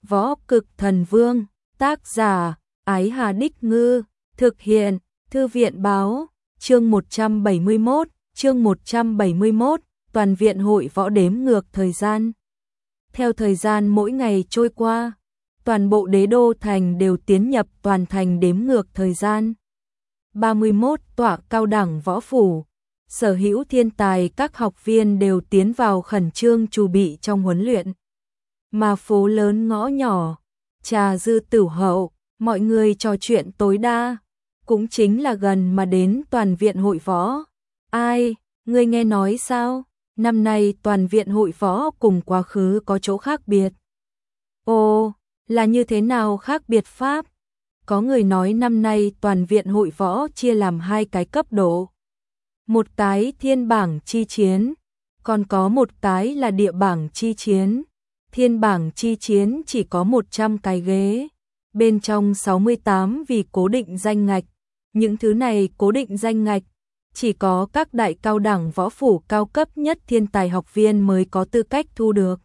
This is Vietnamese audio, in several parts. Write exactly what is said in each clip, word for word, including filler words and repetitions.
Võ Cực Thần Vương, tác giả, Ái Hà Đích Ngư, thực hiện, Thư viện Báo, chương một trăm bảy mươi mốt, chương một trăm bảy mươi mốt, toàn viện hội võ đếm ngược thời gian. Theo thời gian mỗi ngày trôi qua, toàn bộ đế đô thành đều tiến nhập toàn thành đếm ngược thời gian. ba mươi mốt tọa cao đẳng võ phủ, sở hữu thiên tài các học viên đều tiến vào khẩn trương chuẩn bị trong huấn luyện. Mà phố lớn ngõ nhỏ, trà dư tửu hậu, mọi người trò chuyện tối đa, cũng chính là gần mà đến toàn viện hội võ. Ai, ngươi nghe nói sao? Năm nay toàn viện hội võ cùng quá khứ có chỗ khác biệt. Ồ, là như thế nào khác biệt pháp? Có người nói năm nay toàn viện hội võ chia làm hai cái cấp độ. Một cái thiên bảng chi chiến, còn có một cái là địa bảng chi chiến. Thiên bảng chi chiến chỉ có một trăm cái ghế, bên trong sáu mươi tám vì cố định danh ngạch. Những thứ này cố định danh ngạch, chỉ có các đại cao đẳng võ phủ cao cấp nhất thiên tài học viên mới có tư cách thu được.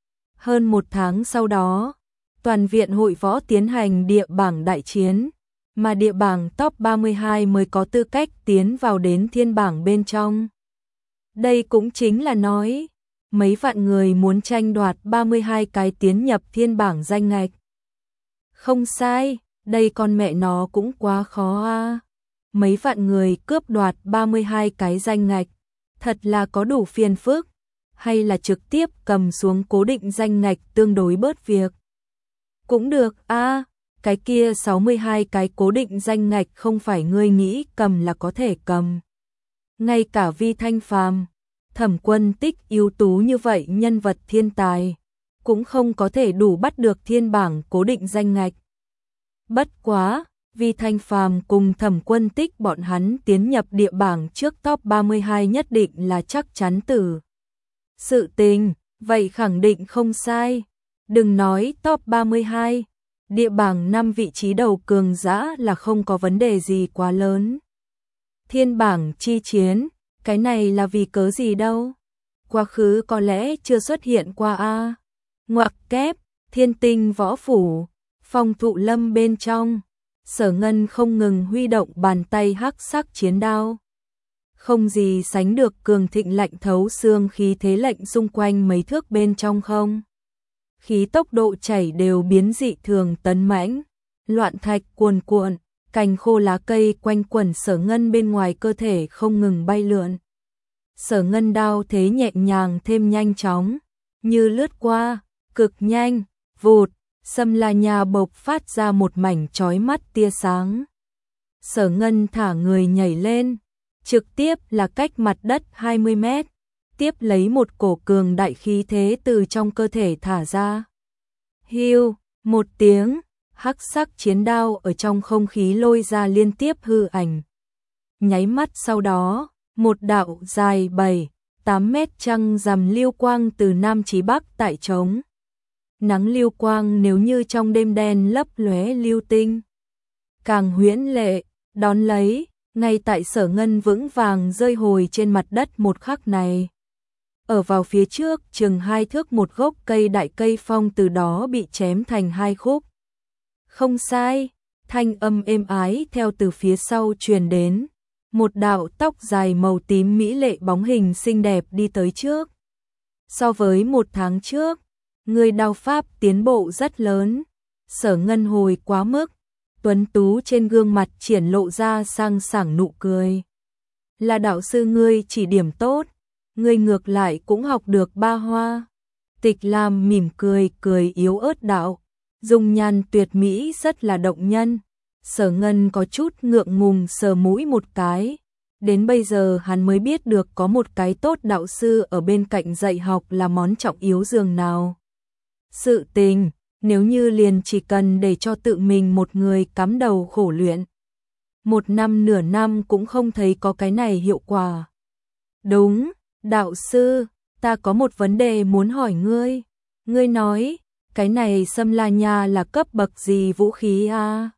Hơn một tháng sau đó, toàn viện hội võ tiến hành địa bảng đại chiến, mà địa bảng top ba mươi hai mới có tư cách tiến vào đến thiên bảng bên trong. Đây cũng chính là nói, mấy vạn người muốn tranh đoạt ba mươi hai cái tiến nhập thiên bảng danh ngạch. Không sai, đây con mẹ nó cũng quá khó a. Mấy vạn người cướp đoạt ba mươi hai cái danh ngạch, thật là có đủ phiền phức, hay là trực tiếp cầm xuống cố định danh ngạch tương đối bớt việc. Cũng được a, cái kia sáu mươi hai cái cố định danh ngạch không phải ngươi nghĩ cầm là có thể cầm. Ngay cả Vi Thanh Phàm, Thẩm Quân Tích ưu tú như vậy nhân vật thiên tài, cũng không có thể đủ bắt được thiên bảng cố định danh ngạch. Bất quá, Vi Thanh Phàm cùng Thẩm Quân Tích bọn hắn tiến nhập địa bảng trước top ba mươi hai nhất định là chắc chắn tử. Sự tình, vậy khẳng định không sai. Đừng nói top ba mươi hai, địa bảng năm vị trí đầu cường dã là không có vấn đề gì quá lớn. Thiên bảng chi chiến, cái này là vì cớ gì đâu? Quá khứ có lẽ chưa xuất hiện qua a. Ngoặc kép, Thiên Tinh võ phủ, Phong Thụ Lâm bên trong, Sở Ngân không ngừng huy động bàn tay hắc sắc chiến đao. Không gì sánh được cường thịnh lạnh thấu xương khí thế lệnh xung quanh mấy thước bên trong không. Khí tốc độ chảy đều biến dị thường tấn mãnh, loạn thạch cuồn cuộn, cành khô lá cây quanh quẩn Sở Ngân bên ngoài cơ thể không ngừng bay lượn. Sở Ngân đao thế nhẹ nhàng thêm nhanh chóng, như lướt qua, cực nhanh, vụt, Sâm La Nha bộc phát ra một mảnh chói mắt tia sáng. Sở Ngân thả người nhảy lên, trực tiếp là cách mặt đất hai mươi mét, tiếp lấy một cổ cường đại khí thế từ trong cơ thể thả ra. Hiu, một tiếng, hắc sắc chiến đao ở trong không khí lôi ra liên tiếp hư ảnh. Nháy mắt sau đó, một đạo dài bảy, tám mét trăng rằm lưu quang từ Nam chí Bắc tại trống. Nắng lưu quang nếu như trong đêm đen lấp lóe lưu tinh. Càng huyễn lệ, đón lấy, ngay tại Sở Ngân vững vàng rơi hồi trên mặt đất một khắc này. Ở vào phía trước chừng hai thước một gốc cây đại cây phong từ đó bị chém thành hai khúc. Không sai, thanh âm êm ái theo từ phía sau truyền đến. Một đạo tóc dài màu tím mỹ lệ bóng hình xinh đẹp đi tới trước. So với một tháng trước, người đao pháp tiến bộ rất lớn. Sở Ngân hồi quá mức, tuấn tú trên gương mặt triển lộ ra sang sảng nụ cười. Là đạo sư ngươi chỉ điểm tốt, ngươi ngược lại cũng học được ba hoa. Tịch Lam mỉm cười cười yếu ớt đạo, dung nhan tuyệt mỹ rất là động nhân. Sở Ngân có chút ngượng ngùng sờ mũi một cái. Đến bây giờ hắn mới biết được có một cái tốt đạo sư ở bên cạnh dạy học là món trọng yếu dường nào. Sự tình, nếu như liền chỉ cần để cho tự mình một người cắm đầu khổ luyện. Một năm nửa năm cũng không thấy có cái này hiệu quả. Đúng, đạo sư, ta có một vấn đề muốn hỏi ngươi. Ngươi nói, cái này Sâm La Nha là cấp bậc gì vũ khí a?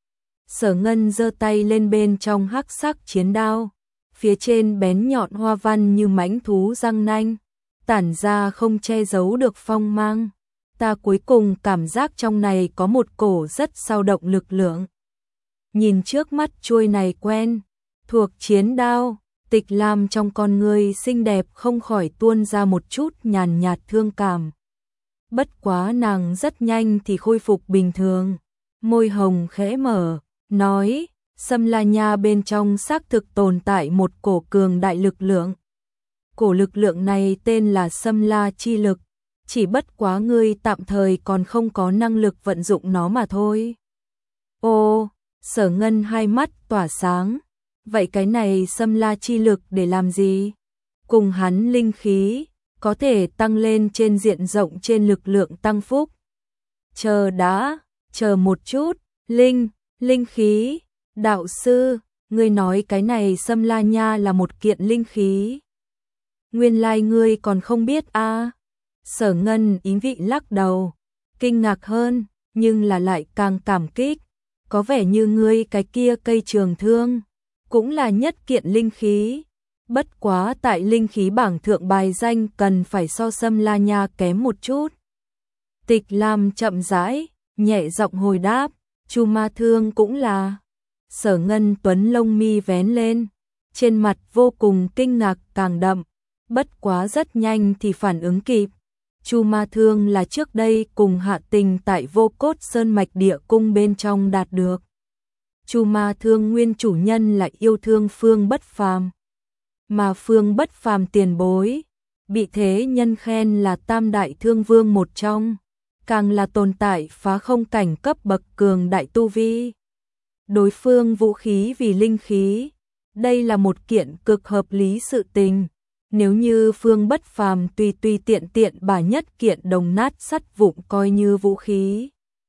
Sở Ngân giơ tay lên bên trong hắc sắc chiến đao, phía trên bén nhọn hoa văn như mãnh thú răng nanh, tản ra không che giấu được phong mang. ta cuối cùng cảm giác trong này có một cổ rất dao động lực lượng. Nhìn trước mắt chuôi này quen, thuộc chiến đao, Tịch Lam trong con người xinh đẹp không khỏi tuôn ra một chút nhàn nhạt thương cảm. Bất quá nàng rất nhanh thì khôi phục bình thường, môi hồng khẽ mở, nói, Sâm La Nha bên trong xác thực tồn tại một cổ cường đại lực lượng. Cổ lực lượng này tên là Sâm La chi lực, chỉ bất quá ngươi tạm thời còn không có năng lực vận dụng nó mà thôi. Ô, Sở Ngân hai mắt tỏa sáng, vậy cái này Sâm La chi lực để làm gì? Cùng hắn linh khí, có thể tăng lên trên diện rộng trên lực lượng tăng phúc. Chờ đã, chờ một chút, linh, linh khí, đạo sư, ngươi nói cái này Sâm La Nha là một kiện linh khí. Nguyên lai ngươi còn không biết a? À? Sở Ngân ý vị lắc đầu, kinh ngạc hơn, nhưng là lại càng cảm kích, có vẻ như ngươi cái kia cây trường thương, cũng là nhất kiện linh khí. Bất quá tại linh khí bảng thượng bài danh cần phải so Sâm La Nha kém một chút. Tịch Lam chậm rãi, nhẹ giọng hồi đáp, Chu Ma Thương cũng là. Sở Ngân tuấn lông mi vén lên, trên mặt vô cùng kinh ngạc càng đậm, bất quá rất nhanh thì phản ứng kịp. Chu Ma Thương là trước đây cùng Hạ Tình tại Vô Cốt Sơn mạch địa cung bên trong đạt được. Chu Ma Thương nguyên chủ nhân là yêu thương Phương Bất Phàm, mà Phương Bất Phàm tiền bối, bị thế nhân khen là tam đại thương vương một trong, càng là tồn tại phá không cảnh cấp bậc cường đại tu vi. Đối phương vũ khí vì linh khí, đây là một kiện cực hợp lý sự tình. Nếu như Phương Bất Phàm tùy tùy tiện tiện bà nhất kiện đồng nát sắt vụn coi như vũ khí,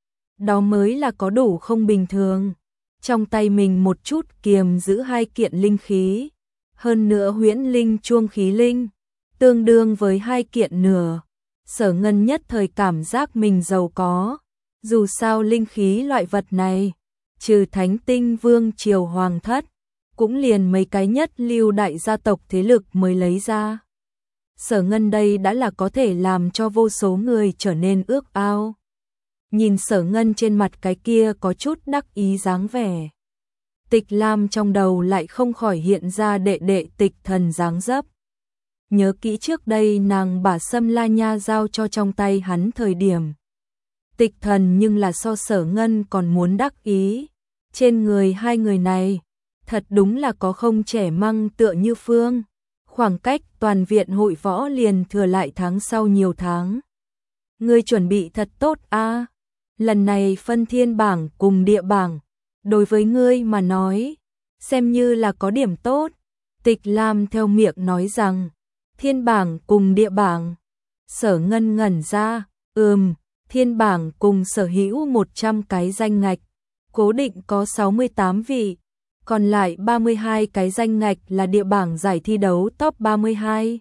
đó mới là có đủ không bình thường. Trong tay mình một chút kiềm giữ hai kiện linh khí, hơn nữa huyễn linh chuông khí linh, tương đương với hai kiện nửa. Sở Ngân nhất thời cảm giác mình giàu có, dù sao linh khí loại vật này, trừ Thánh Tinh Vương triều hoàng thất, cũng liền mấy cái nhất lưu đại gia tộc thế lực mới lấy ra. Sở Ngân đây đã là có thể làm cho vô số người trở nên ước ao. Nhìn Sở Ngân trên mặt cái kia có chút đắc ý dáng vẻ, Tịch Lam trong đầu lại không khỏi hiện ra đệ đệ Tịch Thần dáng dấp. Nhớ kỹ trước đây nàng bà Sâm La Nha giao cho trong tay hắn thời điểm, Tịch Thần nhưng là so Sở Ngân còn muốn đắc ý. Trên người hai người này, thật đúng là có không trẻ măng tựa như phương. Khoảng cách toàn viện hội võ liền thừa lại tháng sau nhiều tháng. Ngươi chuẩn bị thật tốt a. À? Lần này phân thiên bảng cùng địa bảng, đối với ngươi mà nói, xem như là có điểm tốt. Tịch Lam theo miệng nói rằng, thiên bảng cùng địa bảng. Sở Ngân ngẩn ra, ừm, thiên bảng cùng sở hữu một trăm cái danh ngạch, cố định có sáu mươi tám vị, còn lại ba mươi hai cái danh ngạch là địa bảng giải thi đấu top ba mươi hai.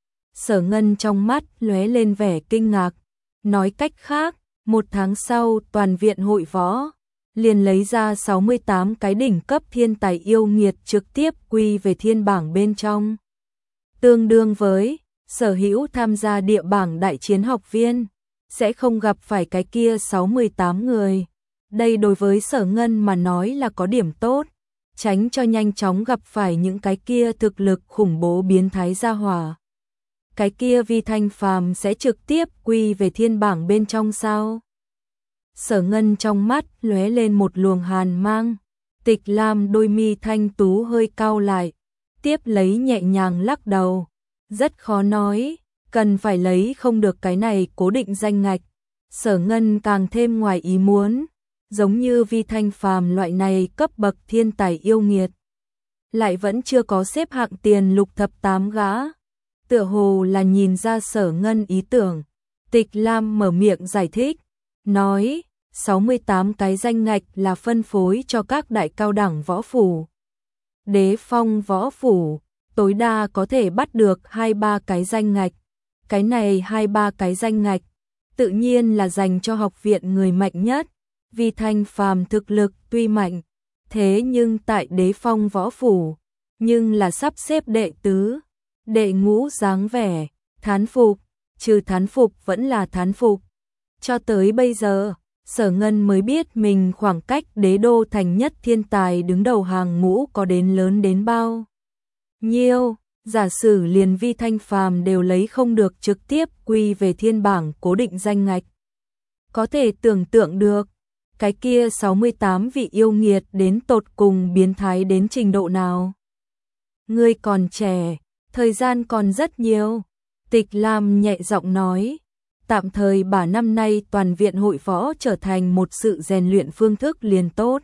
Sở Ngân trong mắt lóe lên vẻ kinh ngạc, nói cách khác, một tháng sau toàn viện hội võ, liền lấy ra sáu mươi tám cái đỉnh cấp thiên tài yêu nghiệt trực tiếp quy về thiên bảng bên trong. Tương đương với, sở hữu tham gia địa bảng đại chiến học viên, sẽ không gặp phải cái kia sáu mươi tám người. Đây đối với Sở Ngân mà nói là có điểm tốt, tránh cho nhanh chóng gặp phải những cái kia thực lực khủng bố biến thái gia hỏa. Cái kia Vi Thanh Phàm sẽ trực tiếp quy về thiên bảng bên trong sao? Sở Ngân trong mắt lóe lên một luồng hàn mang, Tịch Lam đôi mi thanh tú hơi cau lại, tiếp lấy nhẹ nhàng lắc đầu, rất khó nói, cần phải lấy không được cái này cố định danh ngạch. Sở Ngân càng thêm ngoài ý muốn, giống như Vi Thanh Phàm loại này cấp bậc thiên tài yêu nghiệt, lại vẫn chưa có xếp hạng tiền lục thập tám gã. Tựa hồ là nhìn ra Sở Ngân ý tưởng, Tịch Lam mở miệng giải thích, nói, sáu mươi tám cái danh ngạch là phân phối cho các đại cao đẳng võ phủ. Đế phong võ phủ, tối đa có thể bắt được hai ba cái danh ngạch. Cái này hai ba cái danh ngạch, tự nhiên là dành cho học viện người mạnh nhất. Vi Thanh Phàm thực lực tuy mạnh, thế nhưng tại đế phong võ phủ, nhưng là sắp xếp đệ tứ, đệ ngũ dáng vẻ, thán phục, trừ thán phục vẫn là thán phục. Cho tới bây giờ, Sở Ngân mới biết mình khoảng cách đế đô thành nhất thiên tài đứng đầu hàng ngũ có đến lớn đến bao nhiêu. Giả sử liền Vi Thanh Phàm đều lấy không được trực tiếp quy về thiên bảng cố định danh ngạch. Có thể tưởng tượng được, cái kia sáu mươi tám vị yêu nghiệt đến tột cùng biến thái đến trình độ nào. Ngươi còn trẻ, thời gian còn rất nhiều. Tịch Lam nhẹ giọng nói, tạm thời bả năm nay toàn viện hội võ trở thành một sự rèn luyện phương thức liền tốt.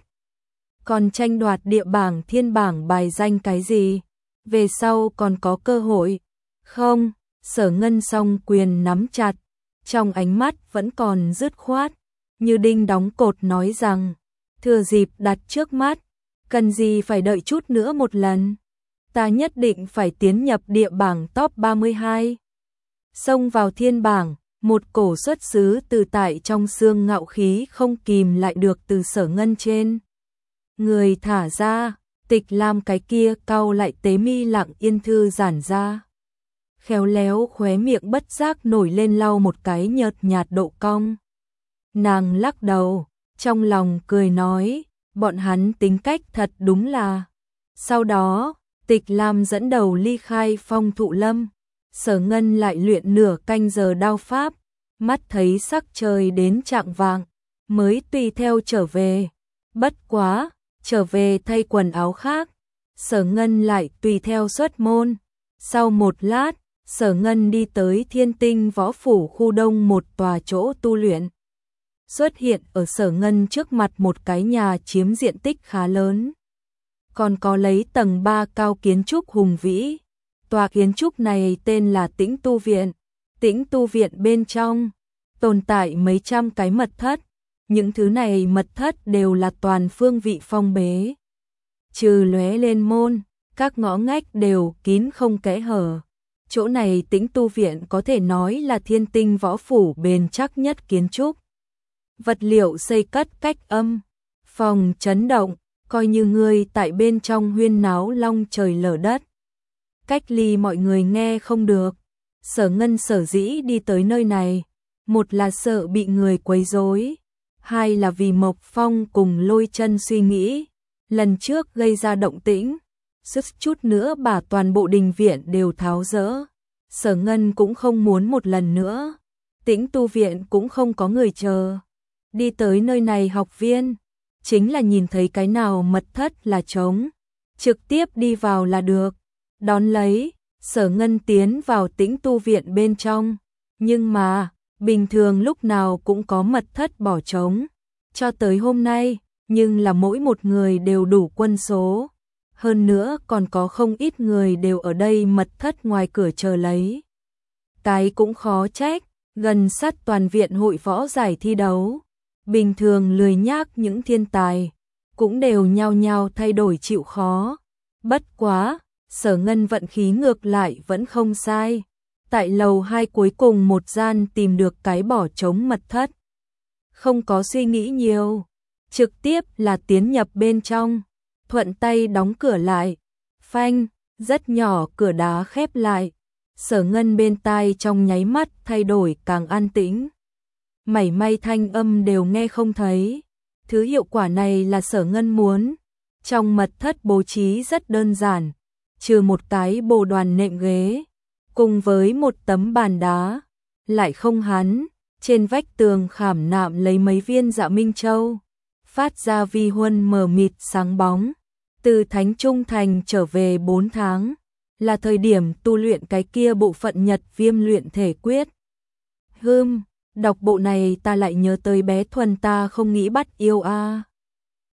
Còn tranh đoạt địa bảng thiên bảng bài danh cái gì? Về sau còn có cơ hội. Không, Sở Ngân song quyền nắm chặt, trong ánh mắt vẫn còn dứt khoát, như đinh đóng cột nói rằng, thừa dịp đặt trước mắt, cần gì phải đợi chút nữa một lần. Ta nhất định phải tiến nhập địa bảng top ba mươi hai. Xông vào thiên bảng, một cổ xuất xứ từ tại trong xương ngạo khí không kìm lại được từ Sở Ngân trên người thả ra. Tịch Lam cái kia cau lại tế mi lặng yên thư giản ra. Khéo léo khóe miệng bất giác nổi lên lau một cái nhợt nhạt độ cong. Nàng lắc đầu, trong lòng cười nói, bọn hắn tính cách thật đúng là. Sau đó, Tịch Lam dẫn đầu ly khai Phong Thụ Lâm. Sở Ngân lại luyện nửa canh giờ đao pháp, mắt thấy sắc trời đến chạng vạng, mới tùy theo trở về. Bất quá, trở về thay quần áo khác, Sở Ngân lại tùy theo xuất môn. Sau một lát, Sở Ngân đi tới Thiên Tinh Võ Phủ khu đông một tòa chỗ tu luyện. Xuất hiện ở Sở Ngân trước mặt một cái nhà chiếm diện tích khá lớn. Còn có lấy tầng ba cao kiến trúc hùng vĩ. Tòa kiến trúc này tên là Tĩnh Tu Viện. Tĩnh Tu Viện bên trong tồn tại mấy trăm cái mật thất. Những thứ này mật thất đều là toàn phương vị phong bế. Trừ lóe lên môn, các ngõ ngách đều kín không kẽ hở. Chỗ này Tĩnh Tu Viện có thể nói là Thiên Tinh Võ Phủ bền chắc nhất kiến trúc. Vật liệu xây cất cách âm, phòng chấn động, coi như người tại bên trong huyên náo long trời lở đất. Cách ly mọi người nghe không được. Sở Ngân sở dĩ đi tới nơi này, một là sợ bị người quấy rối, hai là vì Mộc Phong cùng Lôi Chân suy nghĩ, lần trước gây ra động tĩnh, suýt chút nữa bà toàn bộ đình viện đều tháo dỡ. Sở Ngân cũng không muốn một lần nữa. Tĩnh Tu Viện cũng không có người chờ. Đi tới nơi này học viên, chính là nhìn thấy cái nào mật thất là trống, trực tiếp đi vào là được. Đón lấy, Sở Ngân tiến vào Tĩnh Tu Viện bên trong, nhưng mà, bình thường lúc nào cũng có mật thất bỏ trống, cho tới hôm nay, nhưng là mỗi một người đều đủ quân số. Hơn nữa còn có không ít người đều ở đây mật thất ngoài cửa chờ lấy. Cái cũng khó trách, gần sát toàn viện hội võ giải thi đấu. Bình thường lười nhác những thiên tài, cũng đều nhao nhao thay đổi chịu khó. Bất quá, Sở Ngân vận khí ngược lại vẫn không sai. Tại lầu hai cuối cùng một gian tìm được cái bỏ trống mật thất. Không có suy nghĩ nhiều, trực tiếp là tiến nhập bên trong, thuận tay đóng cửa lại. Phanh, rất nhỏ cửa đá khép lại. Sở Ngân bên tai trong nháy mắt thay đổi càng an tĩnh. Mảy may thanh âm đều nghe không thấy. Thứ hiệu quả này là Sở Ngân muốn. Trong mật thất bố trí rất đơn giản, trừ một cái bồ đoàn nệm ghế, cùng với một tấm bàn đá, lại không hắn, trên vách tường khảm nạm lấy mấy viên Dạ Minh Châu, phát ra vi huân mờ mịt sáng bóng. Từ Thánh Trung Thành trở về bốn tháng, là thời điểm tu luyện cái kia bộ phận Nhật Viêm luyện thể quyết. Hừm, đọc bộ này ta lại nhớ tới bé Thuần ta không nghĩ bắt yêu a. À.